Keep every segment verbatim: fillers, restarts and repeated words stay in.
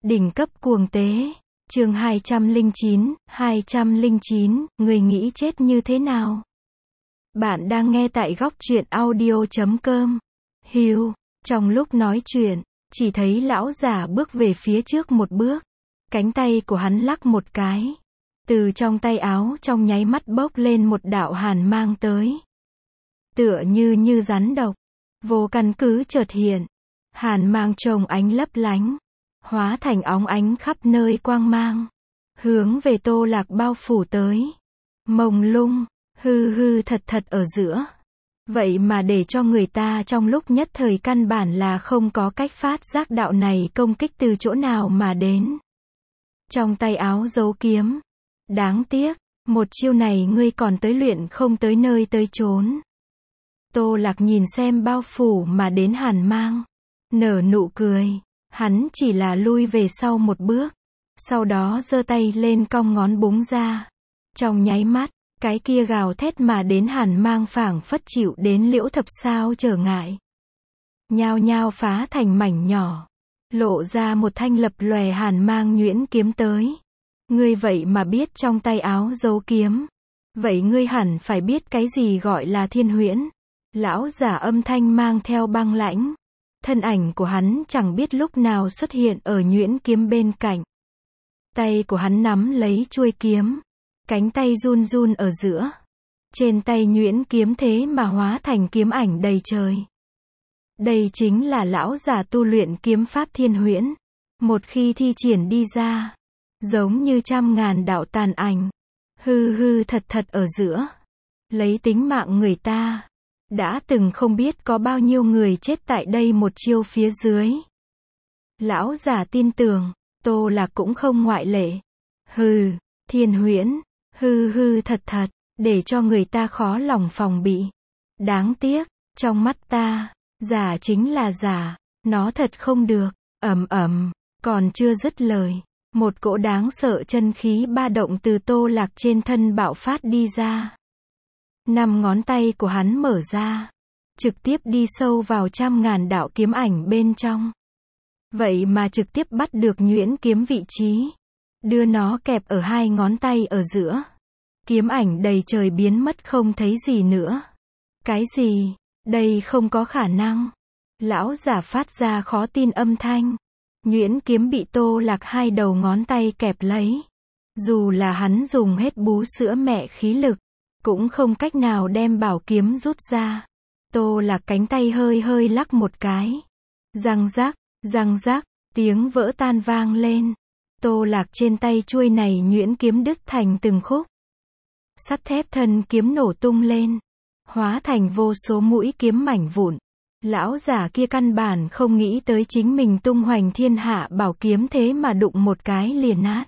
Đỉnh cấp cuồng tế. Chương hai trăm lẻ chín, hai trăm lẻ chín, người nghĩ chết như thế nào? Bạn đang nghe tại góc truyện audio chấm com. Hiu, trong lúc nói chuyện, chỉ thấy lão giả bước về phía trước một bước. Cánh tay của hắn lắc một cái. Từ trong tay áo trong nháy mắt bốc lên một đạo hàn mang tới. Tựa như như rắn độc. Vô căn cứ chợt hiện. Hàn mang trông ánh lấp lánh. Hóa thành óng ánh khắp nơi quang mang. Hướng về Tô Lạc bao phủ tới. Mông lung, hư hư thật thật ở giữa. Vậy mà để cho người ta trong lúc nhất thời căn bản là không có cách phát giác đạo này công kích từ chỗ nào mà đến. Trong tay áo giấu kiếm. Đáng tiếc, một chiêu này ngươi còn tới luyện không tới nơi tới chốn. Tô Lạc nhìn xem bao phủ mà đến hàn mang. Nở nụ cười. Hắn chỉ là lui về sau một bước. Sau đó giơ tay lên cong ngón búng ra. Trong nháy mắt, cái kia gào thét mà đến hàn mang phảng phất chịu đến liễu thập sao trở ngại. Nhao nhao phá thành mảnh nhỏ. Lộ ra một thanh lập lòe hàn mang nhuyễn kiếm tới. Ngươi vậy mà biết trong tay áo giấu kiếm. Vậy ngươi hẳn phải biết cái gì gọi là thiên huyễn. Lão giả âm thanh mang theo băng lãnh. Thân ảnh của hắn chẳng biết lúc nào xuất hiện ở nhuyễn kiếm bên cạnh. Tay của hắn nắm lấy chuôi kiếm. Cánh tay run run ở giữa. Trên tay nhuyễn kiếm thế mà hóa thành kiếm ảnh đầy trời. Đây chính là lão giả tu luyện kiếm pháp thiên huyễn. Một khi thi triển đi ra, giống như trăm ngàn đạo tàn ảnh. Hư hư thật thật ở giữa. Lấy tính mạng người ta. Đã từng không biết có bao nhiêu người chết tại đây một chiêu phía dưới. Lão giả tin tưởng, Tô Lạc cũng không ngoại lệ. Hừ, thiên huyễn, hư hư thật thật, để cho người ta khó lòng phòng bị. Đáng tiếc, trong mắt ta, giả chính là giả, nó thật không được. Ầm ầm, còn chưa dứt lời, một cỗ đáng sợ chân khí ba động từ Tô Lạc trên thân bạo phát đi ra. Năm ngón tay của hắn mở ra, trực tiếp đi sâu vào trăm ngàn đạo kiếm ảnh bên trong. Vậy mà trực tiếp bắt được nhuyễn kiếm vị trí, đưa nó kẹp ở hai ngón tay ở giữa. Kiếm ảnh đầy trời biến mất không thấy gì nữa. Cái gì? Đây không có khả năng. Lão giả phát ra khó tin âm thanh. Nhuyễn kiếm bị Tô Lạc hai đầu ngón tay kẹp lấy. Dù là hắn dùng hết bú sữa mẹ khí lực, cũng không cách nào đem bảo kiếm rút ra. Tô Lạc cánh tay hơi hơi lắc một cái. Răng rắc, răng rắc, tiếng vỡ tan vang lên. Tô Lạc trên tay chuôi này nhuyễn kiếm đứt thành từng khúc. Sắt thép thân kiếm nổ tung lên. Hóa thành vô số mũi kiếm mảnh vụn. Lão giả kia căn bản không nghĩ tới chính mình tung hoành thiên hạ bảo kiếm thế mà đụng một cái liền nát.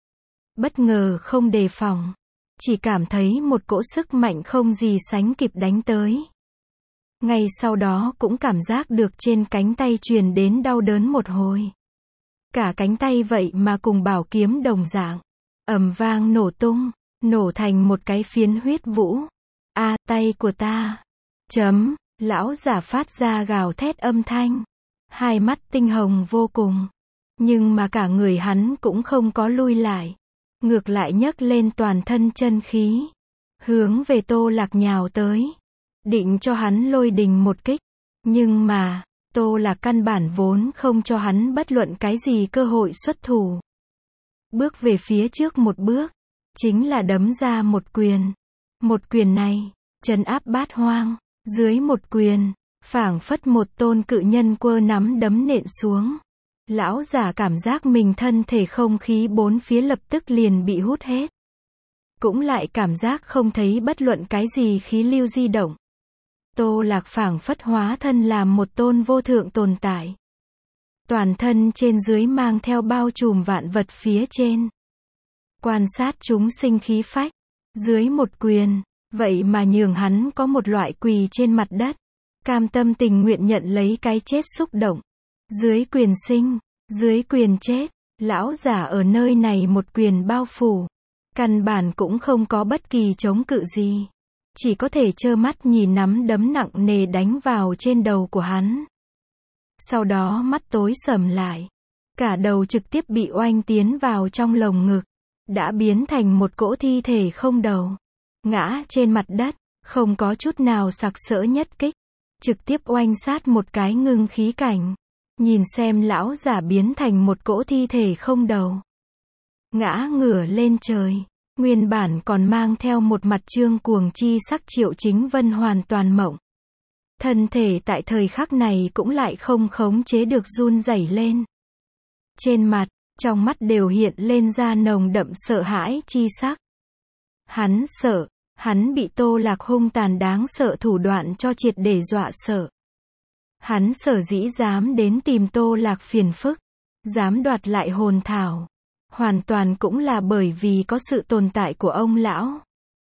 Bất ngờ không đề phòng. Chỉ cảm thấy một cỗ sức mạnh không gì sánh kịp đánh tới. Ngay sau đó cũng cảm giác được trên cánh tay truyền đến đau đớn một hồi. Cả cánh tay vậy mà cùng bảo kiếm đồng dạng. Ầm vang nổ tung, nổ thành một cái phiến huyết vũ. A, tay của ta. Chấm, lão giả phát ra gào thét âm thanh. Hai mắt tinh hồng vô cùng. Nhưng mà cả người hắn cũng không có lui lại. Ngược lại nhấc lên toàn thân chân khí. Hướng về Tô Lạc nhào tới. Định cho hắn lôi đình một kích. Nhưng mà, Tô Lạc căn bản vốn không cho hắn bất luận cái gì cơ hội xuất thủ. Bước về phía trước một bước. Chính là đấm ra một quyền. Một quyền này, trấn áp bát hoang. Dưới một quyền, phảng phất một tôn cự nhân quơ nắm đấm nện xuống. Lão giả cảm giác mình thân thể không khí bốn phía lập tức liền bị hút hết. Cũng lại cảm giác không thấy bất luận cái gì khí lưu di động. Tô Lạc phảng phất hóa thân làm một tôn vô thượng tồn tại. Toàn thân trên dưới mang theo bao trùm vạn vật phía trên. Quan sát chúng sinh khí phách. Dưới một quyền, vậy mà nhường hắn có một loại quỳ trên mặt đất. Cam tâm tình nguyện nhận lấy cái chết xúc động. Dưới quyền sinh, dưới quyền chết, lão giả ở nơi này một quyền bao phủ. Căn bản cũng không có bất kỳ chống cự gì. Chỉ có thể trơ mắt nhìn nắm đấm nặng nề đánh vào trên đầu của hắn. Sau đó mắt tối sầm lại. Cả đầu trực tiếp bị oanh tiến vào trong lồng ngực. Đã biến thành một cỗ thi thể không đầu. Ngã trên mặt đất, không có chút nào sặc sỡ nhất kích. Trực tiếp oanh sát một cái ngưng khí cảnh. Nhìn xem lão giả biến thành một cỗ thi thể không đầu. Ngã ngửa lên trời. Nguyên bản còn mang theo một mặt trương cuồng chi sắc Triệu Chính Vân hoàn toàn mộng. Thân thể tại thời khắc này cũng lại không khống chế được run rẩy lên. Trên mặt, trong mắt đều hiện lên ra nồng đậm sợ hãi chi sắc. Hắn sợ, hắn bị Tô Lạc hung tàn đáng sợ thủ đoạn cho triệt để dọa sợ. Hắn sở dĩ dám đến tìm Tô Lạc phiền phức, dám đoạt lại hồn thảo. Hoàn toàn cũng là bởi vì có sự tồn tại của ông lão.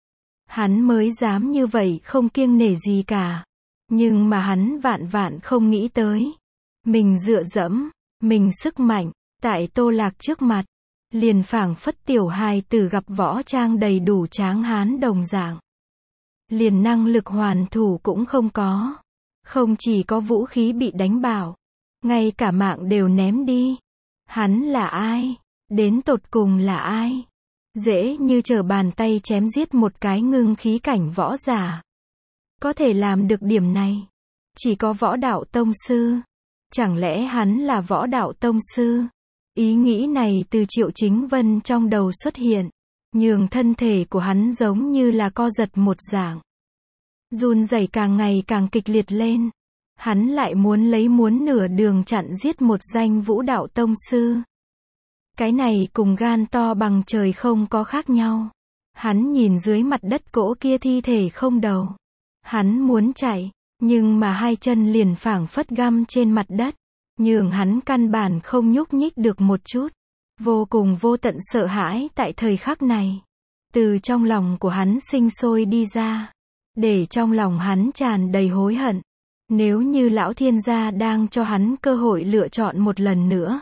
Hắn mới dám như vậy không kiêng nể gì cả. Nhưng mà hắn vạn vạn không nghĩ tới. Mình dựa dẫm, mình sức mạnh, tại Tô Lạc trước mặt. Liền phảng phất tiểu hài tử gặp võ trang đầy đủ tráng hán đồng dạng. Liền năng lực hoàn thủ cũng không có. Không chỉ có vũ khí bị đánh bảo. Ngay cả mạng đều ném đi. Hắn là ai? Đến tột cùng là ai? Dễ như trở bàn tay chém giết một cái ngưng khí cảnh võ giả. Có thể làm được điểm này. Chỉ có võ đạo tông sư. Chẳng lẽ hắn là võ đạo tông sư? Ý nghĩ này từ Triệu Chính Vân trong đầu xuất hiện. Nhường thân thể của hắn giống như là co giật một dạng. Run rẩy càng ngày càng kịch liệt lên. Hắn lại muốn lấy muốn nửa đường chặn giết một danh vũ đạo tông sư. Cái này cùng gan to bằng trời không có khác nhau. Hắn nhìn dưới mặt đất cỗ kia thi thể không đầu. Hắn muốn chạy, nhưng mà hai chân liền phảng phất găm trên mặt đất. Nhường hắn căn bản không nhúc nhích được một chút. Vô cùng vô tận sợ hãi tại thời khắc này. Từ trong lòng của hắn sinh sôi đi ra. Để trong lòng hắn tràn đầy hối hận. Nếu như lão thiên gia đang cho hắn cơ hội lựa chọn một lần nữa.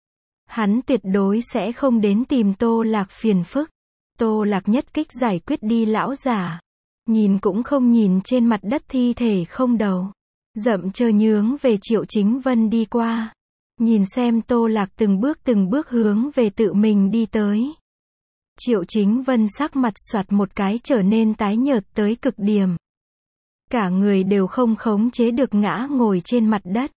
Hắn tuyệt đối sẽ không đến tìm Tô Lạc phiền phức. Tô Lạc nhất kích giải quyết đi lão giả. Nhìn cũng không nhìn trên mặt đất thi thể không đầu. Dậm chờ nhướng về Triệu Chính Vân đi qua. Nhìn xem Tô Lạc từng bước từng bước hướng về tự mình đi tới. Triệu Chính Vân sắc mặt soạt một cái trở nên tái nhợt tới cực điểm. Cả người đều không khống chế được ngã ngồi trên mặt đất.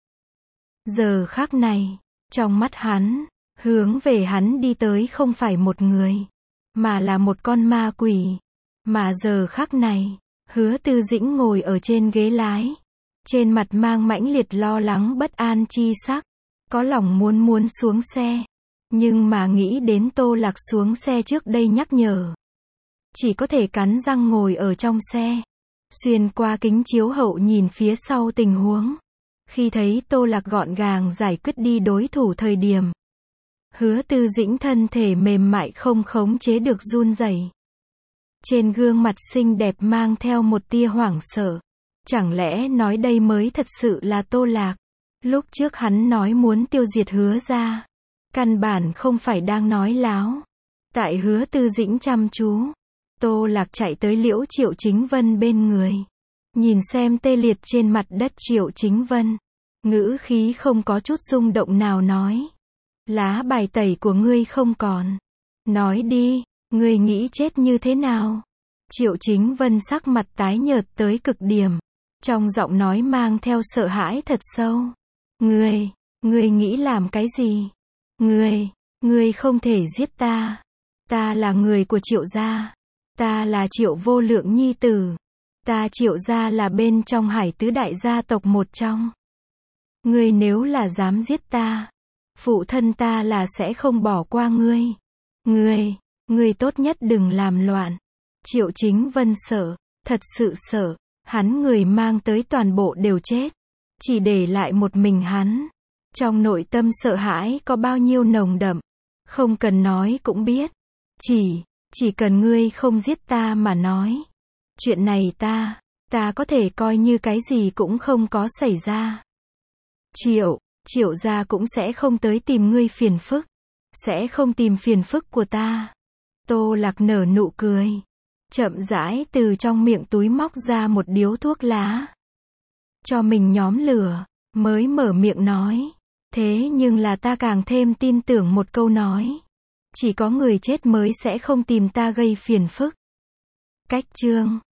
Giờ khắc này, trong mắt hắn, hướng về hắn đi tới không phải một người, mà là một con ma quỷ. Mà giờ khắc này, Hứa Tư Dĩnh ngồi ở trên ghế lái. Trên mặt mang mãnh liệt lo lắng bất an chi sắc. Có lòng muốn muốn xuống xe. Nhưng mà nghĩ đến Tô Lạc xuống xe trước đây nhắc nhở. Chỉ có thể cắn răng ngồi ở trong xe. Xuyên qua kính chiếu hậu nhìn phía sau tình huống. Khi thấy Tô Lạc gọn gàng giải quyết đi đối thủ thời điểm. Hứa Tư Dĩnh thân thể mềm mại không khống chế được run rẩy. Trên gương mặt xinh đẹp mang theo một tia hoảng sợ. Chẳng lẽ nói đây mới thật sự là Tô Lạc? Lúc trước hắn nói muốn tiêu diệt Hứa gia. Căn bản không phải đang nói láo. Tại Hứa Tư Dĩnh chăm chú. Tô Lạc chạy tới Liễu Triệu Chính Vân bên người. Nhìn xem tê liệt trên mặt đất Triệu Chính Vân. Ngữ khí không có chút rung động nào nói. Lá bài tẩy của ngươi không còn. Nói đi, ngươi nghĩ chết như thế nào? Triệu Chính Vân sắc mặt tái nhợt tới cực điểm. Trong giọng nói mang theo sợ hãi thật sâu. Ngươi, ngươi nghĩ làm cái gì? Ngươi, ngươi không thể giết ta. Ta là người của Triệu gia. Ta là Triệu Vô Lượng nhi tử. Ta Triệu gia là bên trong Hải tứ đại gia tộc một trong. Ngươi nếu là dám giết ta, phụ thân ta là sẽ không bỏ qua ngươi. Ngươi, ngươi tốt nhất đừng làm loạn. Triệu Chính Vân sợ, thật sự sợ. Hắn người mang tới toàn bộ đều chết. Chỉ để lại một mình hắn. Trong nội tâm sợ hãi có bao nhiêu nồng đậm. Không cần nói cũng biết. Chỉ, chỉ cần ngươi không giết ta mà nói. Chuyện này ta, ta có thể coi như cái gì cũng không có xảy ra. Triệu, Triệu gia cũng sẽ không tới tìm ngươi phiền phức. Sẽ không tìm phiền phức của ta. Tô Lạc nở nụ cười. Chậm rãi từ trong miệng túi móc ra một điếu thuốc lá. Cho mình nhóm lửa, mới mở miệng nói. Thế nhưng là ta càng thêm tin tưởng một câu nói. Chỉ có người chết mới sẽ không tìm ta gây phiền phức. Cách chương